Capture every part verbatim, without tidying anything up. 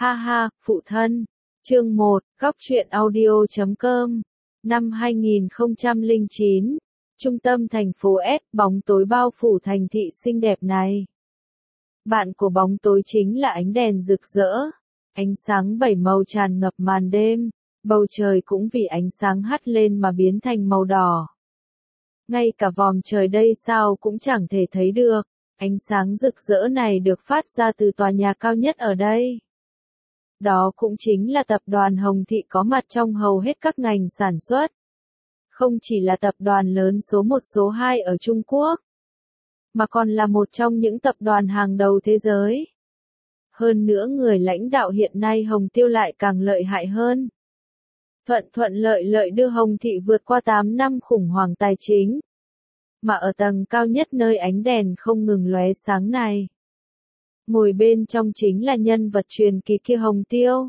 Ha ha, phụ thân. Chương một, góc truyện audio chấm com. Năm hai nghìn không trăm lẻ chín, trung tâm thành phố S, bóng tối bao phủ thành thị xinh đẹp này. Bạn của bóng tối chính là ánh đèn rực rỡ. Ánh sáng bảy màu tràn ngập màn đêm, bầu trời cũng vì ánh sáng hắt lên mà biến thành màu đỏ. Ngay cả vòm trời đây sao cũng chẳng thể thấy được, ánh sáng rực rỡ này được phát ra từ tòa nhà cao nhất ở đây. Đó cũng chính là tập đoàn Hồng Thị có mặt trong hầu hết các ngành sản xuất. Không chỉ là tập đoàn lớn số một số hai ở Trung Quốc, mà còn là một trong những tập đoàn hàng đầu thế giới. Hơn nữa người lãnh đạo hiện nay Hồng Tiêu lại càng lợi hại hơn. Thuận thuận lợi lợi đưa Hồng Thị vượt qua tám năm khủng hoảng tài chính. Mà ở tầng cao nhất nơi ánh đèn không ngừng lóe sáng này, ngồi bên trong chính là nhân vật truyền kỳ kia Hồng Tiêu.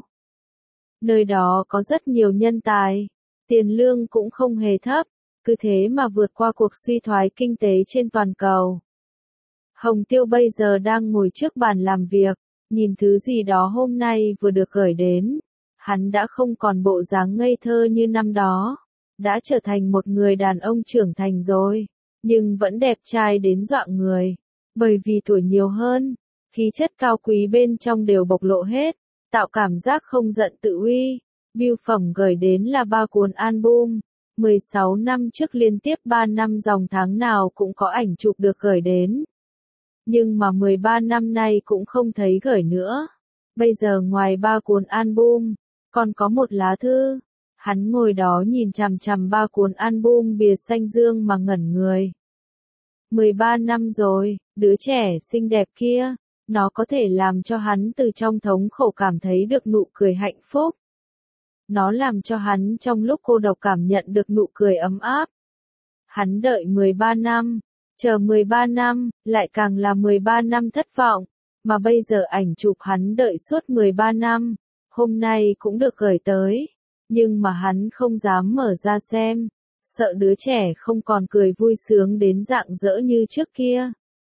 Nơi đó có rất nhiều nhân tài, tiền lương cũng không hề thấp, cứ thế mà vượt qua cuộc suy thoái kinh tế trên toàn cầu. Hồng Tiêu bây giờ đang ngồi trước bàn làm việc, nhìn thứ gì đó hôm nay vừa được gửi đến. Hắn đã không còn bộ dáng ngây thơ như năm đó, đã trở thành một người đàn ông trưởng thành rồi, nhưng vẫn đẹp trai đến dọa người, bởi vì tuổi nhiều hơn. Khí chất cao quý bên trong đều bộc lộ hết, tạo cảm giác không giận tự uy. Bưu phẩm gửi đến là ba cuốn album, mười sáu năm trước liên tiếp ba năm dòng tháng nào cũng có ảnh chụp được gửi đến. Nhưng mà mười ba năm nay cũng không thấy gửi nữa. Bây giờ ngoài ba cuốn album, còn có một lá thư. Hắn ngồi đó nhìn chằm chằm ba cuốn album bìa xanh dương mà ngẩn người. mười ba năm rồi, đứa trẻ xinh đẹp kia. Nó có thể làm cho hắn từ trong thống khổ cảm thấy được nụ cười hạnh phúc. Nó làm cho hắn trong lúc cô độc cảm nhận được nụ cười ấm áp. Hắn đợi mười ba năm, chờ mười ba năm, lại càng là mười ba năm thất vọng. Mà bây giờ ảnh chụp hắn đợi suốt mười ba năm, hôm nay cũng được gửi tới. Nhưng mà hắn không dám mở ra xem, sợ đứa trẻ không còn cười vui sướng đến rạng rỡ như trước kia.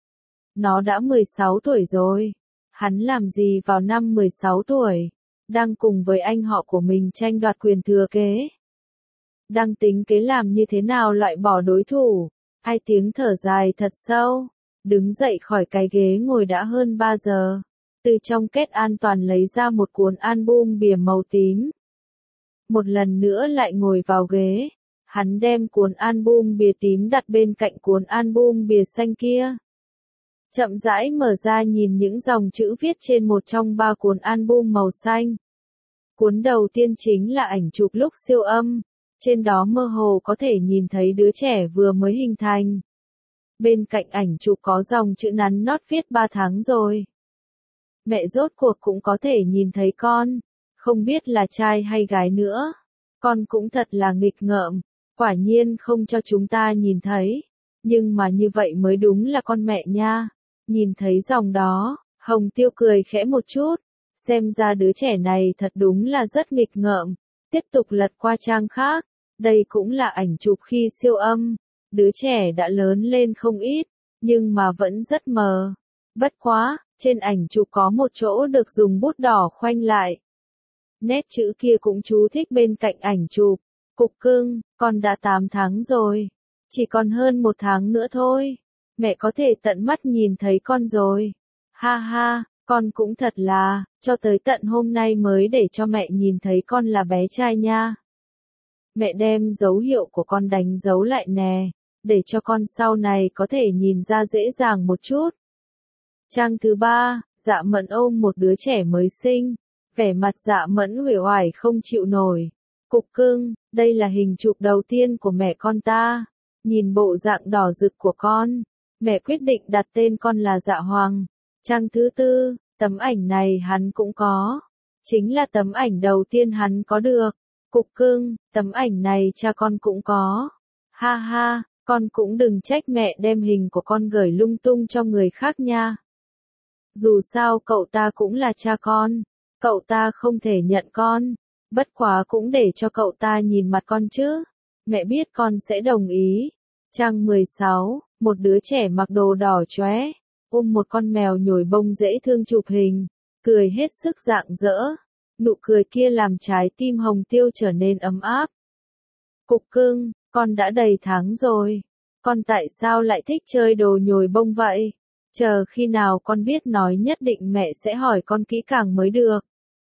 Nó đã mười sáu tuổi rồi. Hắn làm gì vào năm mười sáu tuổi? Đang cùng với anh họ của mình tranh đoạt quyền thừa kế. Đang tính kế làm như thế nào loại bỏ đối thủ. Hai tiếng thở dài thật sâu. Đứng dậy khỏi cái ghế ngồi đã hơn ba giờ. Từ trong kết an toàn lấy ra một cuốn album bìa màu tím. Một lần nữa lại ngồi vào ghế. Hắn đem cuốn album bìa tím đặt bên cạnh cuốn album bìa xanh kia. Chậm rãi mở ra nhìn những dòng chữ viết trên một trong ba cuốn album màu xanh. Cuốn đầu tiên chính là ảnh chụp lúc siêu âm, trên đó mơ hồ có thể nhìn thấy đứa trẻ vừa mới hình thành. Bên cạnh ảnh chụp có dòng chữ nắn nót viết ba tháng rồi. Mẹ rốt cuộc cũng có thể nhìn thấy con, không biết là trai hay gái nữa. Con cũng thật là nghịch ngợm, quả nhiên không cho chúng ta nhìn thấy. Nhưng mà như vậy mới đúng là con mẹ nha. Nhìn thấy dòng đó, Hồng Tiêu cười khẽ một chút, xem ra đứa trẻ này thật đúng là rất nghịch ngợm. Tiếp tục lật qua trang khác, đây cũng là ảnh chụp khi siêu âm. Đứa trẻ đã lớn lên không ít, nhưng mà vẫn rất mờ. Bất quá, trên ảnh chụp có một chỗ được dùng bút đỏ khoanh lại. Nét chữ kia cũng chú thích bên cạnh ảnh chụp. Cục cưng, con đã tám tháng rồi. Chỉ còn hơn một tháng nữa thôi. Mẹ có thể tận mắt nhìn thấy con rồi. Ha ha, con cũng thật là, cho tới tận hôm nay mới để cho mẹ nhìn thấy con là bé trai nha. Mẹ đem dấu hiệu của con đánh dấu lại nè, để cho con sau này có thể nhìn ra dễ dàng một chút. Trang thứ ba, Dạ Mẫn ôm một đứa trẻ mới sinh. Vẻ mặt Dạ Mẫn uể oải không chịu nổi. Cục cưng, đây là hình chụp đầu tiên của mẹ con ta. Nhìn bộ dạng đỏ rực của con, mẹ quyết định đặt tên con là Dạ Hoàng. Trang thứ tư, tấm ảnh này hắn cũng có. Chính là tấm ảnh đầu tiên hắn có được. Cục cưng, tấm ảnh này cha con cũng có. Ha ha, con cũng đừng trách mẹ đem hình của con gửi lung tung cho người khác nha. Dù sao cậu ta cũng là cha con. Cậu ta không thể nhận con. Bất quá cũng để cho cậu ta nhìn mặt con chứ. Mẹ biết con sẽ đồng ý. Trang mười sáu, một đứa trẻ mặc đồ đỏ chóe, ôm một con mèo nhồi bông dễ thương chụp hình. cười hết sức rạng rỡ. Nụ cười kia làm trái tim Hồng Tiêu trở nên ấm áp. Cục cưng, con đã đầy tháng rồi. Con tại sao lại thích chơi đồ nhồi bông vậy? Chờ khi nào con biết nói nhất định mẹ sẽ hỏi con kỹ càng mới được.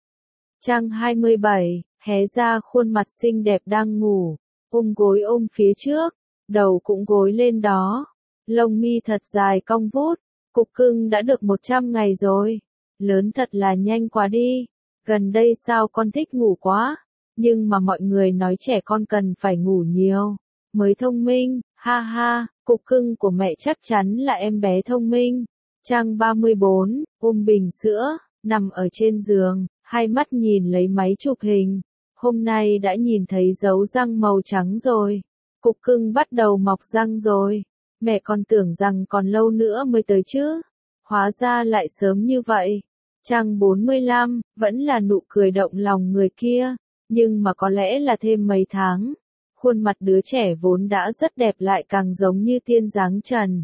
Trang hai mươi bảy, hé ra khuôn mặt xinh đẹp đang ngủ, ôm gối ôm phía trước, đầu cũng gối lên đó. Lông mi thật dài cong vút, cục cưng đã được một trăm ngày rồi. Lớn thật là nhanh quá đi. Gần đây sao con thích ngủ quá, nhưng mà mọi người nói trẻ con cần phải ngủ nhiều, mới thông minh, ha ha, cục cưng của mẹ chắc chắn là em bé thông minh. Trang ba mươi bốn, ôm bình sữa, nằm ở trên giường, hai mắt nhìn lấy máy chụp hình. Hôm nay đã nhìn thấy dấu răng màu trắng rồi. Cục cưng bắt đầu mọc răng rồi. Mẹ còn tưởng rằng còn lâu nữa mới tới chứ. Hóa ra lại sớm như vậy. Trang bốn mươi lăm, vẫn là nụ cười động lòng người kia, nhưng mà có lẽ là thêm mấy tháng. Khuôn mặt đứa trẻ vốn đã rất đẹp lại càng giống như tiên dáng trần.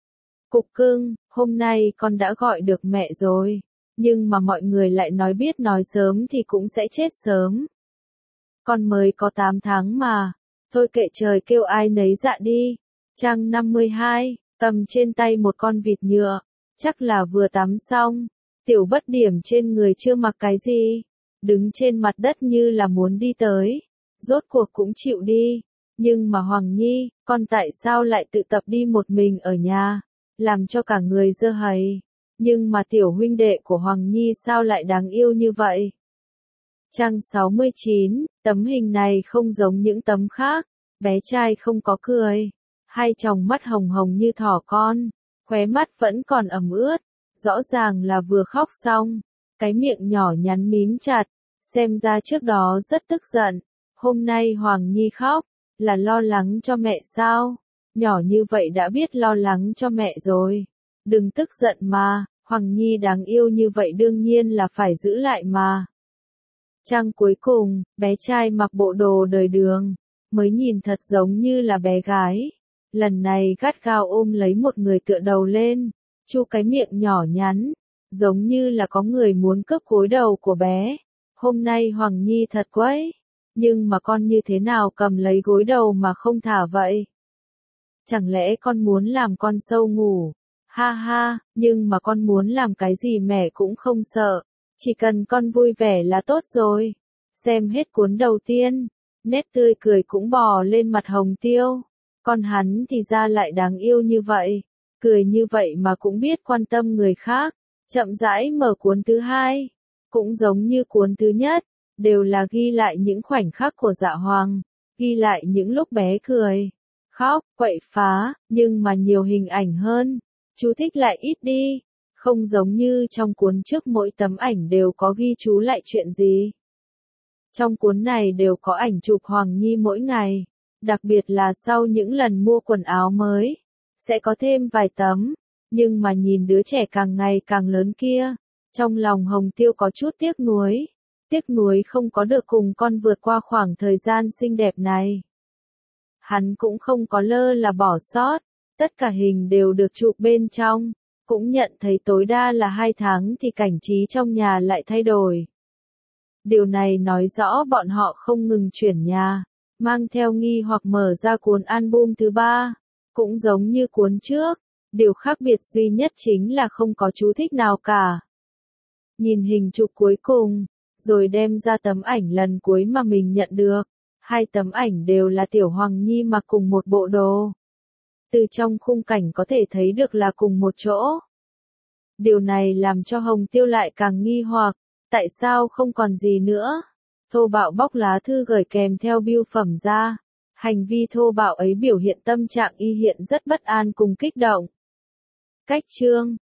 Cục cưng, hôm nay con đã gọi được mẹ rồi, nhưng mà mọi người lại nói biết nói sớm thì cũng sẽ chết sớm. Con mới có tám tháng mà, thôi kệ trời kêu ai nấy dạ đi. Trang năm mươi hai, cầm trên tay một con vịt nhựa, chắc là vừa tắm xong. Tiểu bất điểm trên người chưa mặc cái gì, đứng trên mặt đất như là muốn đi tới, rốt cuộc cũng chịu đi. Nhưng mà Hoàng Nhi, con tại sao lại tự tập đi một mình ở nhà, làm cho cả người dơ hầy. Nhưng mà tiểu huynh đệ của Hoàng Nhi sao lại đáng yêu như vậy? Trang sáu mươi chín, tấm hình này không giống những tấm khác, bé trai không có cười, hai tròng mắt hồng hồng như thỏ con, khóe mắt vẫn còn ẩm ướt. Rõ ràng là vừa khóc xong, cái miệng nhỏ nhắn mím chặt, xem ra trước đó rất tức giận. Hôm nay Hoàng Nhi khóc, là lo lắng cho mẹ sao? Nhỏ như vậy đã biết lo lắng cho mẹ rồi. Đừng tức giận mà, Hoàng Nhi đáng yêu như vậy đương nhiên là phải giữ lại mà. Trang cuối cùng, bé trai mặc bộ đồ đời đường, mới nhìn thật giống như là bé gái. Lần này gắt gao ôm lấy một người tựa đầu lên. Chu cái miệng nhỏ nhắn, giống như là có người muốn cướp gối đầu của bé. Hôm nay Hoàng Nhi thật quấy, nhưng mà con như thế nào cầm lấy gối đầu mà không thả vậy? Chẳng lẽ con muốn làm con sâu ngủ? Ha ha, nhưng mà con muốn làm cái gì mẹ cũng không sợ, chỉ cần con vui vẻ là tốt rồi. Xem hết cuốn đầu tiên, nét tươi cười cũng bò lên mặt Hồng Tiêu. Con hắn thì ra lại đáng yêu như vậy. Cười như vậy mà cũng biết quan tâm người khác. Chậm rãi mở cuốn thứ hai, cũng giống như cuốn thứ nhất, đều là ghi lại những khoảnh khắc của Dạ Hoàng, ghi lại những lúc bé cười, khóc, quậy phá, nhưng mà nhiều hình ảnh hơn. Chú thích lại ít đi, không giống như trong cuốn trước mỗi tấm ảnh đều có ghi chú lại chuyện gì. Trong cuốn này đều có ảnh chụp Hoàng Nhi mỗi ngày, đặc biệt là sau những lần mua quần áo mới. Sẽ có thêm vài tấm, nhưng mà nhìn đứa trẻ càng ngày càng lớn kia, trong lòng Hồng Tiêu có chút tiếc nuối, tiếc nuối không có được cùng con vượt qua khoảng thời gian xinh đẹp này. Hắn cũng không có lơ là bỏ sót, tất cả hình đều được chụp bên trong, cũng nhận thấy tối đa là hai tháng thì cảnh trí trong nhà lại thay đổi. Điều này nói rõ bọn họ không ngừng chuyển nhà, mang theo nghi hoặc mở ra cuốn album thứ ba. Cũng giống như cuốn trước, điều khác biệt duy nhất chính là không có chú thích nào cả. Nhìn hình chụp cuối cùng, rồi đem ra tấm ảnh lần cuối mà mình nhận được. Hai tấm ảnh đều là Tiểu Hoàng Nhi mặc cùng một bộ đồ. Từ trong khung cảnh có thể thấy được là cùng một chỗ. Điều này làm cho Hồng Tiêu lại càng nghi hoặc, tại sao không còn gì nữa? Thô bạo bóc lá thư gửi kèm theo bưu phẩm ra. Hành vi thô bạo ấy biểu hiện tâm trạng y hiện rất bất an cùng kích động. Cách chương